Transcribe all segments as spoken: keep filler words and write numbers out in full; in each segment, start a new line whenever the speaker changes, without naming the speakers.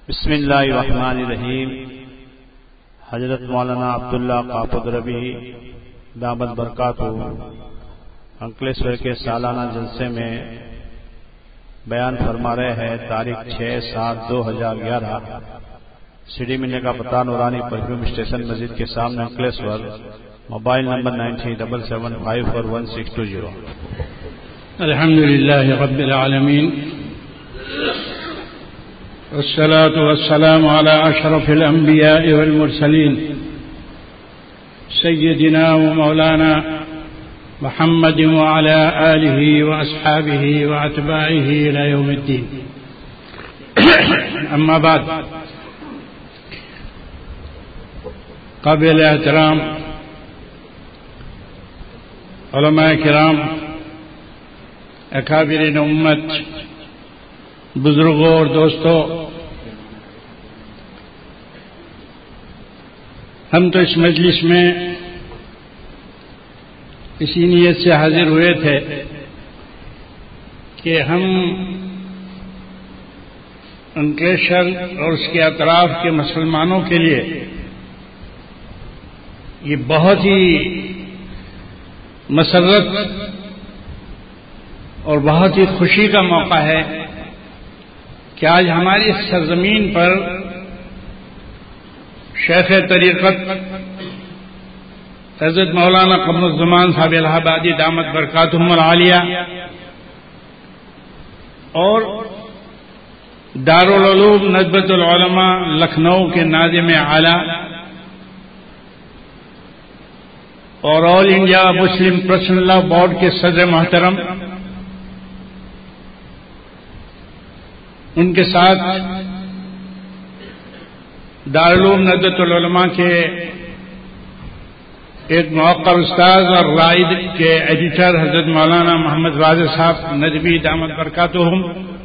بسم اللہ الرحمن الرحیم۔ حضرت مولانا عبداللہ قاپد ربی دامت برکاتہ انکلیشور کے سالانہ جلسے میں بیان فرما رہے ہیں تاریخ چھ سات دو ہزار گیارہ سیڈی ملنے کا پتہ نورانی پرفیوم اسٹیشن مسجد کے سامنے Ankleshwar, mobile number nine three double seven five four one six two zero.
الحمد للہ رب العالمین والصلاة والسلام على أشرف الأنبياء والمرسلين سيدنا ومولانا محمد وعلى آله وأصحابه وأتباعه إلى يوم الدين. أما بعد، قابل احترام علماء کرام، اکابرین امت، بزرگوں اور دوستوں، ہم تو اس مجلس میں اسی نیت سے حاضر ہوئے تھے کہ ہم انکلیشور اور اس کے اطراف کے مسلمانوں کے لیے یہ بہت ہی مسرت اور بہت ہی خوشی کا موقع ہے کہ آج ہماری سرزمین پر شیخ طریقت حضرت مولانا قمر الزمان صاحب الہ آبادی دامت برکاتہم العالیہ اور دارالعلوم ندبۃ العلماء لکھنؤ کے ناظم اعلی اور All India Muslim Personal Law Board کے صدر محترم، ان کے ساتھ دارالعلوم ندبۃ العلماء کے ایک موقر استاذ اور رائد کے ایڈیٹر حضرت مولانا محمد واضح صاحب ندوی دامت برکاتہم،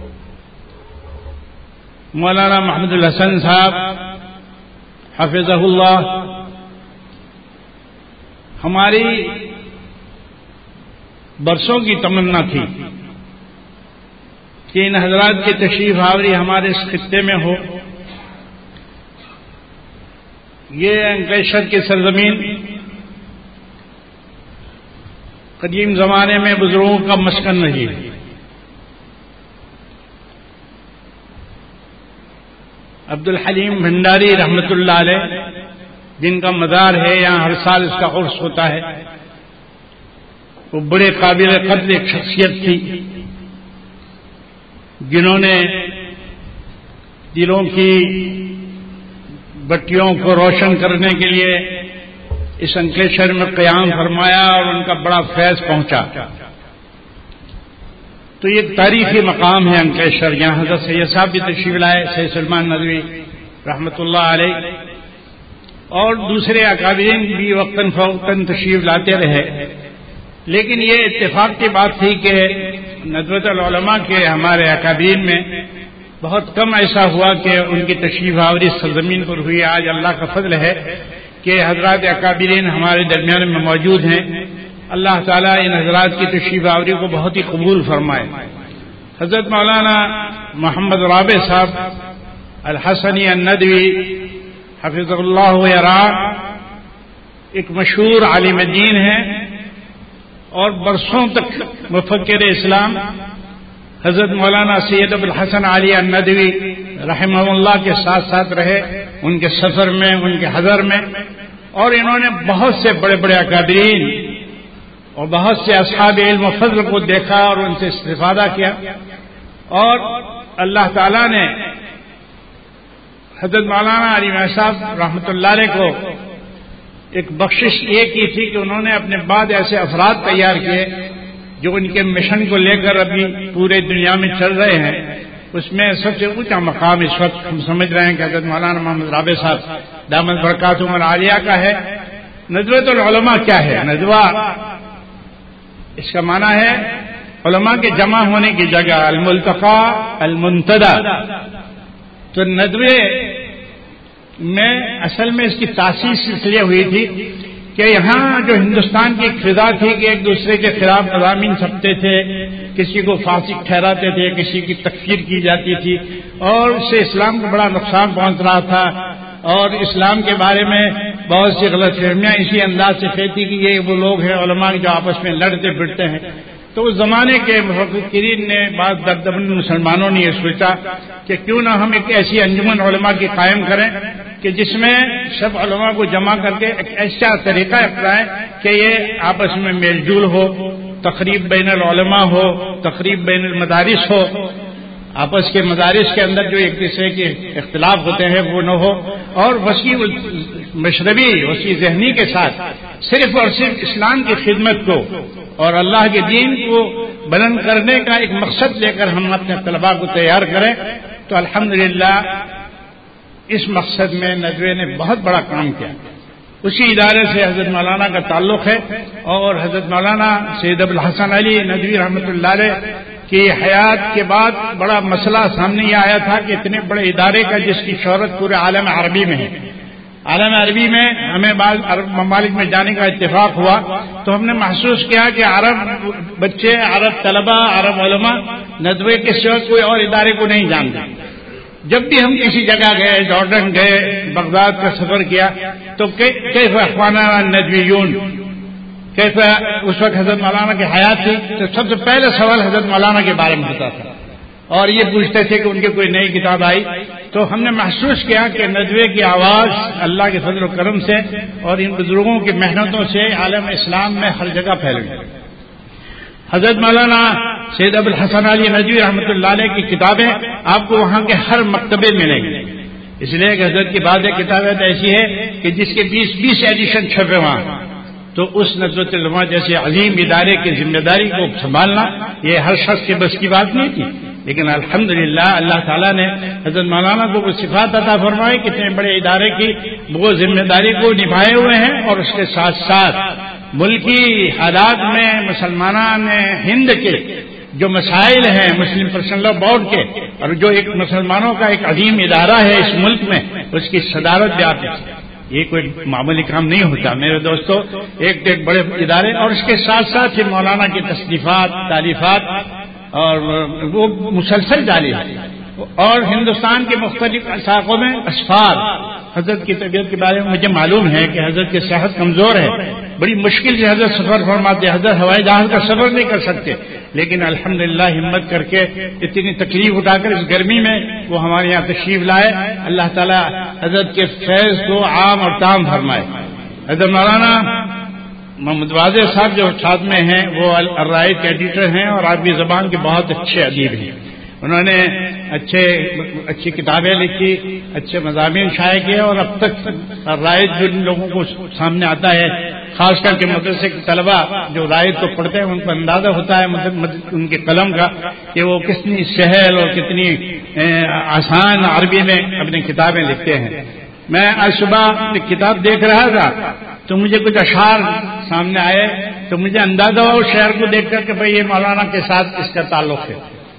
مولانا محمد الحسن صاحب حفظہ اللہ، ہماری برسوں کی تمنا تھی کہ ان حضرات کی تشریف آوری ہمارے اس خطے میں ہو۔ یہ انکلیشور کی سرزمین قدیم زمانے میں بزرگوں کا مسکن رہی ہے۔ عبد الحلیم بھنڈاری رحمت اللہ علیہ، جن کا مزار ہے، یہاں ہر سال اس کا عرس ہوتا ہے۔ وہ بڑے قابل قدر ایک شخصیت تھی جنہوں نے دلوں کی بتیوں کو روشن کرنے کے لیے اس انکلیشور میں قیام فرمایا اور ان کا بڑا فیض پہنچا۔ تو یہ تاریخی مقام ہے انکلیشور، یہاں حضرت سید صاحب بھی تشریف لائے، سید سلمان ندوی رحمت اللہ علیہ، اور دوسرے اکابرین بھی وقتاً فوقتاً تشریف لاتے رہے۔ لیکن یہ اتفاق کی بات تھی کہ ندوۃ العلماء کے ہمارے اکابرین میں بہت کم ایسا ہوا کہ ان کی تشریف آوری سرزمین پر ہوئی۔ آج اللہ کا فضل ہے کہ حضرات اکابرین ہمارے درمیان میں موجود ہیں۔ اللہ تعالیٰ ان حضرات کی تشریف آوری کو بہت ہی قبول فرمائے۔ حضرت مولانا محمد رابع صاحب الحسنی الندوی حفظ اللہ یرا ایک مشہور عالم دین ہیں اور برسوں تک مفکر اسلام حضرت مولانا سید ابو الحسن علی الندوی رحمہ اللہ کے ساتھ ساتھ رہے، ان کے سفر میں، ان کے حضر میں، اور انہوں نے بہت سے بڑے بڑے اکابرین اور بہت سے اصحاب علم و فضل کو دیکھا اور ان سے استفادہ کیا، اور اللہ تعالیٰ نے حضرت مولانا علی صاحب رحمۃ اللہ علیہ کو ایک بخشش یہ کی تھی کہ انہوں نے اپنے بعد ایسے افراد تیار کیے جو ان کے مشن کو لے کر ابھی پورے دنیا میں چل رہے ہیں۔ اس میں سب سے اونچا مقام اس وقت ہم سمجھ رہے ہیں کہ حضرت مولانا محمد رابع صاحب دامت برکاتہم العالیہ کا ہے۔ ندوۃ العلماء کیا ہے؟ ندوہ اس کا معنی ہے علماء کے جمع ہونے کی جگہ، الملتقى المنتدى۔ تو ندوے میں اصل میں اس کی تاسیس اس لیے ہوئی تھی کہ یہاں جو ہندوستان کی ایک فضا تھی کہ ایک دوسرے کے خلاف مضامین چھپتے تھے، کسی کو فاسق ٹھہراتے تھے، کسی کی تکفیر کی جاتی تھی، اور اس سے اسلام کو بڑا نقصان پہنچ رہا تھا، اور اسلام کے بارے میں بہت سی غلط فہمیاں اسی انداز سے پھیلتی کہ یہ وہ لوگ ہیں علماء جو آپس میں لڑتے پھرتے ہیں۔ تو اس زمانے کے مفکرین نے، بعض دردمند مسلمانوں نے یہ سوچا کہ کیوں نہ ہم ایک ایسی انجمن علماء کی قائم کریں کہ جس میں سب علماء کو جمع کر کے ایک ایسا طریقہ اپنائیں کہ یہ آپس میں میل جول ہو، تقریب بین العلماء ہو، تقریب بین المدارس ہو، آپس کے مدارس کے اندر جو ایک دوسرے کے اختلاف ہوتے ہیں وہ نہ ہو، اور وسیع مشربی، وسیع ذہنی کے ساتھ صرف اور صرف اسلام کی خدمت کو اور اللہ کے دین کو بلند کرنے کا ایک مقصد لے کر ہم اپنے طلباء کو تیار کریں۔ تو الحمدللہ اس مقصد میں ندوے نے بہت بڑا کام کیا۔ اسی ادارے سے حضرت مولانا کا تعلق ہے، اور حضرت مولانا سید ابوالحسن علی ندوی رحمۃ اللہ علیہ کی حیات کے بعد بڑا مسئلہ سامنے یہ آیا تھا کہ اتنے بڑے ادارے کا جس کی شہرت پورے عالم عربی میں ہے، عالم عربی میں ہمیں بعض عرب ممالک میں جانے کا اتفاق ہوا تو ہم نے محسوس کیا کہ عرب بچے، عرب طلباء، عرب علماء ندوے کے سوا کوئی اور ادارے کو نہیں جانتے۔ جب بھی ہم کسی جگہ گئے، جارڈن گئے، بغداد کا سفر کیا، تو کیف اخواننا ندویون، کیف، اس وقت حضرت مولانا کی حیات تھی تو سب سے پہلے سوال حضرت مولانا کے بارے میں ہوتا تھا، اور یہ پوچھتے تھے کہ ان کی کوئی نئی کتاب آئی۔ تو ہم نے محسوس کیا کہ ندوے کی آواز اللہ کے فضل و کرم سے اور ان بزرگوں کی محنتوں سے عالم اسلام میں ہر جگہ پھیل گئی۔ حضرت مولانا سید ابوالحسن علی ندوی رحمۃ اللہ علیہ کی کتابیں آپ کو وہاں کے ہر مکتبے میں ملیں گی، اس لیے کہ حضرت کی بعض کتابیں تو ایسی ہے کہ جس کے بیس بیس ایڈیشن چھپے وہاں، تو اس ندوۃ العلماء جیسے عظیم ادارے کی ذمہ داری کو سنبھالنا یہ ہر شخص کے بس کی بات نہیں تھی، لیکن الحمدللہ اللہ تعالیٰ نے حضرت مولانا کو وہ صفات عطا فرمائی کہ اتنے بڑے ادارے کی وہ ذمہ داری کو نبھائے ہوئے ہیں، اور اس کے ساتھ ساتھ ملکی حالات میں مسلمان ہند کے جو مسائل ہیں مسلم پرسنل لا بورڈ کے، اور جو ایک مسلمانوں کا ایک عظیم ادارہ ہے اس ملک میں، اس کی صدارت بھی آپ، یہ کوئی معمولی کام نہیں ہوتا میرے دوستو، ایک ایک بڑے ادارے، اور اس کے ساتھ ساتھ ہی مولانا کی تصنیفات، تالیفات، اور وہ مسلسل جاری ہے، اور ہندوستان کے مختلف علاقوں میں اسفار۔ حضرت کی طبیعت کے بارے میں مجھے معلوم ہے کہ حضرت کی صحت کمزور ہے، بڑی مشکل سے حضرت سفر فرماتے، حضرت ہوائی جہاز کا سفر نہیں کر سکتے، لیکن الحمدللہ ہمت کر کے اتنی تکلیف اٹھا کر اس گرمی میں وہ ہمارے یہاں تشریف لائے۔ اللہ تعالیٰ حضرت کے فیض کو عام اور تام فرمائے۔ حضرت مولانا محمد واضح صاحب جو ساتھ میں ہیں وہ الرائد کے ایڈیٹر ہیں اور عربی زبان کے بہت اچھے ادیب ہیں، انہوں نے اچھے اچھی کتابیں لکھی، اچھے مضامین شائع کیے، اور اب تک رائد جو ان لوگوں کو سامنے آتا ہے، خاص کر کے مدرسے کے طلباء جو رائد کو پڑھتے ہیں ان کو اندازہ ہوتا ہے ان کے قلم کا کہ وہ کتنی سہل اور کتنی آسان عربی میں اپنی کتابیں لکھتے ہیں۔ میں آج صبح کتاب دیکھ رہا تھا تو مجھے کچھ اشعار سامنے آئے تو مجھے اندازہ ہوا اس شعر کو دیکھ کر کہ بھئی یہ مولانا کے ساتھ اس کا تعلق ہے۔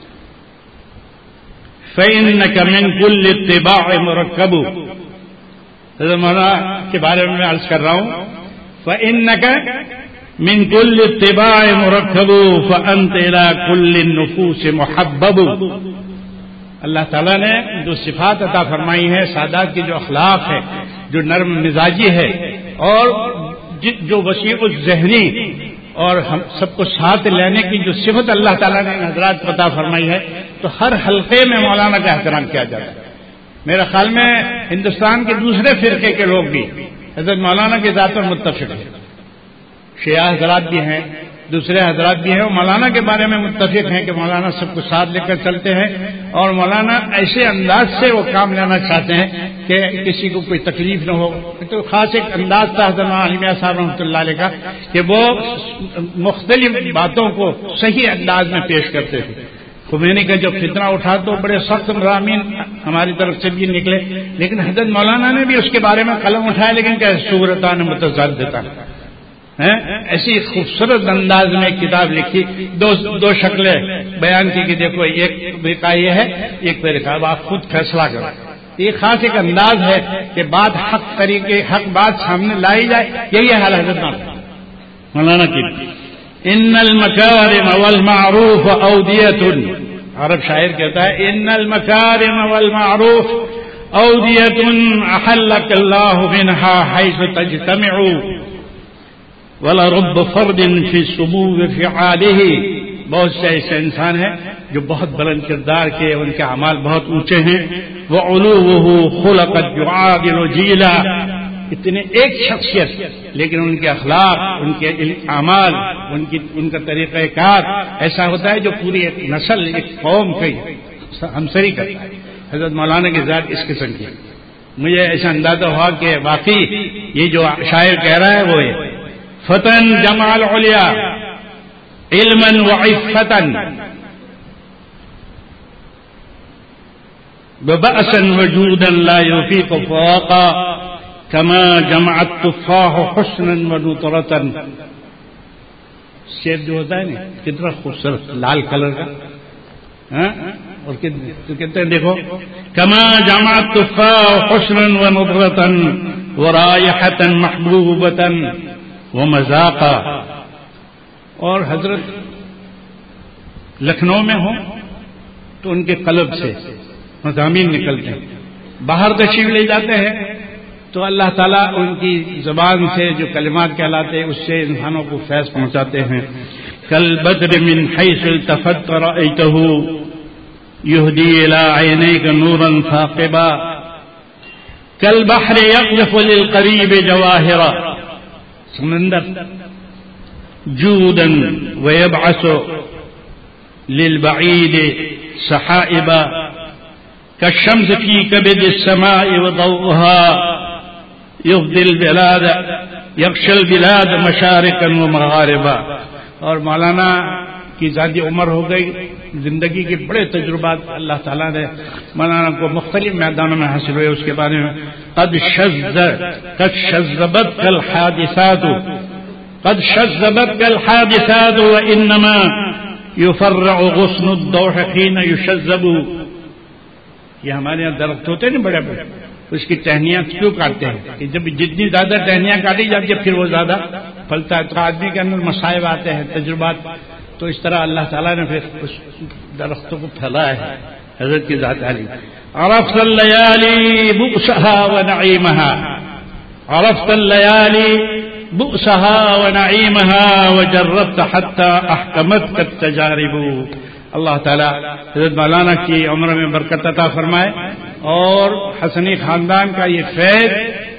فَإِنَّكَ مِن كُلِّ اتِّبَاعٍ مُرَكَّبٌ، حضرت مولانا کے بارے میں عرض کر رہا ہوں، فَإِنَّكَ مِن كُلِّ اتِّبَاعٍ مُرَكَّبٌ فَأَنْتَ إِلَىٰ كُلِّ النُّفُوسِ مُحَبَّبٌ۔ اللہ تعالیٰ نے جو صفات عطا فرمائی ہے، سادات کی جو اخلاق ہے، جو نرم مزاجی ہے، اور جو وسیع الذہنی اور ہم سب کو ساتھ لینے کی جو صفت اللہ تعالیٰ نے حضرات کو عطا فرمائی ہے، تو ہر حلقے میں مولانا کا احترام کیا جاتا ہے۔ میرے خیال میں ہندوستان کے دوسرے فرقے کے لوگ بھی حضرت مولانا کی ذات پر متفق ہیں، شیعہ حضرات بھی ہیں، دوسرے حضرات بھی ہیں، اور مولانا کے بارے میں متفق ہیں کہ مولانا سب کو ساتھ لے کر چلتے ہیں، اور مولانا ایسے انداز سے وہ کام لینا چاہتے ہیں کہ کسی کو کوئی تکلیف نہ ہو۔ تو خاص ایک انداز تھا حضرت عالمیہ صاحب رحمۃ اللہ علیہ کا کہ وہ مختلف باتوں کو صحیح انداز میں پیش کرتے تھے۔ خمینی کا جو فتنہ اٹھا تو بڑے سخت مضامین ہماری طرف سے بھی نکلے، لیکن حضرت مولانا نے بھی اس کے بارے میں قلم اٹھایا، لیکن کہ صورتان متضادتان، ایسی خوبصورت انداز میں کتاب لکھی، دو دو شکلیں بیان کی کہ دیکھو ایک طریقہ یہ ہے، ایک طریقہ، اب آپ خود فیصلہ کرو۔ یہ خاص ایک انداز ہے کہ بات حق طریقے، حق بات سامنے لائی جائے، یہی حال حضرت مولانا کی۔ ان المکارم والمعروف اودیۃ، عرب شاعر کہتا ہے ان المکارم والمعروف اودیۃ احلک اللہ منها حیث تجتمع ولرب فرد فی سمو فعاله. بہت سے ایسے انسان ہیں جو بہت بلند کردار کے، ان کے اعمال بہت اونچے ہیں. وعلوه خلقت يعادل جیلا، اتنے ایک شخصیت لیکن ان کے اخلاق، ان کے اعمال، ان کی ان کا طریقہ کار ایسا ہوتا ہے جو پوری ایک نسل، ایک قوم کی ہمسری کرتا ہے. حضرت مولانا کی ذات اس قسم کی. مجھے ایسا اندازہ ہوا کہ واقعی یہ جو شاعر کہہ رہا ہے وہ ہے فتن جمع العلیا علما وعفتا ببأسا وجودا لا يفيق فواقا كما جمع التفاح حسنا ونطرة. شیر جو ہوتا ہے نا کتنا خوبصورت لال کلر کا، ہاں اور کہتے ہیں دیکھو كما جمع التفاح حسنا ونطرة ورائحة محبوبة ومذاقا. اور حضرت لکھنؤ میں ہوں تو ان کے قلب سے مضامین نکلتے ہیں، باہر تشریف لے جاتے ہیں تو اللہ تعالیٰ ان کی زبان سے جو کلمات کہلاتے ہیں اس سے انسانوں کو فیض پہنچاتے ہیں. کالبدر من حیث التفت رأیتہ یہدی الی عینیک نورا ثاقبا کالبحر یقذف للقریب جواہرا. سمندر جودا ويبعث للبعيد سحائبا كالشمس في كبد السماء وضوءها يفضي البلاد يغشى البلاد مشارقا ومغاربا. اور مولانا کی ذاتی عمر ہو گئی، زندگی کے بڑے تجربات اللہ تعالیٰ نے مولانا کو مختلف میدانوں میں حاصل ہوئے. اس کے بارے میں قد شذ قد شذبت الحادثات قد شذبت الحادثات وانما يفرع غصن الضوح حين يشذب. یہ ہمارے یہاں درخت ہوتے ہیں نا بڑے بڑے، اس کی ٹہنیاں کیوں کاٹتے ہیں کہ جب جتنی زیادہ ٹہنیاں کاٹی جاتی ہے پھر وہ زیادہ پھلتا ہے. تو آدمی کے اندر مصائب آتے ہیں، تجربات، تو اس طرح اللہ تعالیٰ نے پھر اس درختوں کو پھیلایا ہے. حضرت کی ذات علی عرفت الليالي بؤسها ونعيمها عرفت الليالي بؤسها ونعيمها وجربت حتى احكمتك التجارب. اللہ تعالیٰ حضرت مولانا کی عمر میں برکت عطا فرمائے اور حسنی خاندان کا یہ فیض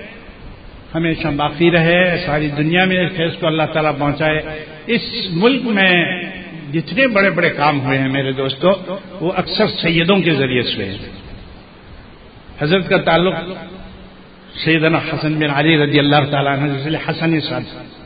ہمیشہ باقی رہے، ساری دنیا میں اس فیض کو اللہ تعالیٰ پہنچائے. اس ملک میں جتنے بڑے بڑے کام ہوئے ہیں میرے دوستوں وہ اکثر سیدوں کے ذریعے سے ہوئے. حضرت کا تعلق سیدنا حسن بن علی رضی اللہ تعالیٰ عنہ جس لیے حسن صاحب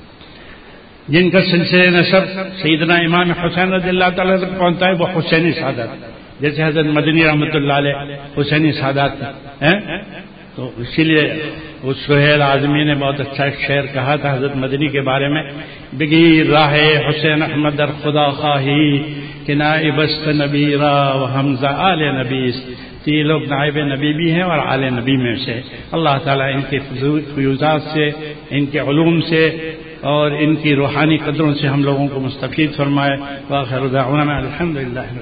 جن کا سلسلہ نسب سیدنا امام حسین رضی اللہ تعالیٰ تک پہنچتا ہے وہ حسینی سعادت، جیسے حضرت مدنی رحمۃ اللہ علیہ حسینی سعادت ہیں. تو اسی لیے اس سہیل اعظمی نے بہت اچھا ایک شعر کہا تھا حضرت مدنی کے بارے میں، بگیر راہ حسین احمد در خدا خواہی کہ نائب است نبیرا و حمزہ آل نبیس. یہ لوگ نائب نبی بھی ہیں اور آل نبی میں سے. اللہ تعالیٰ ان کے فیوزات سے، ان کے علوم سے اور ان کی روحانی قدروں سے ہم لوگوں کو مستفید فرمائے. وآخر دعوانا الحمدللہ.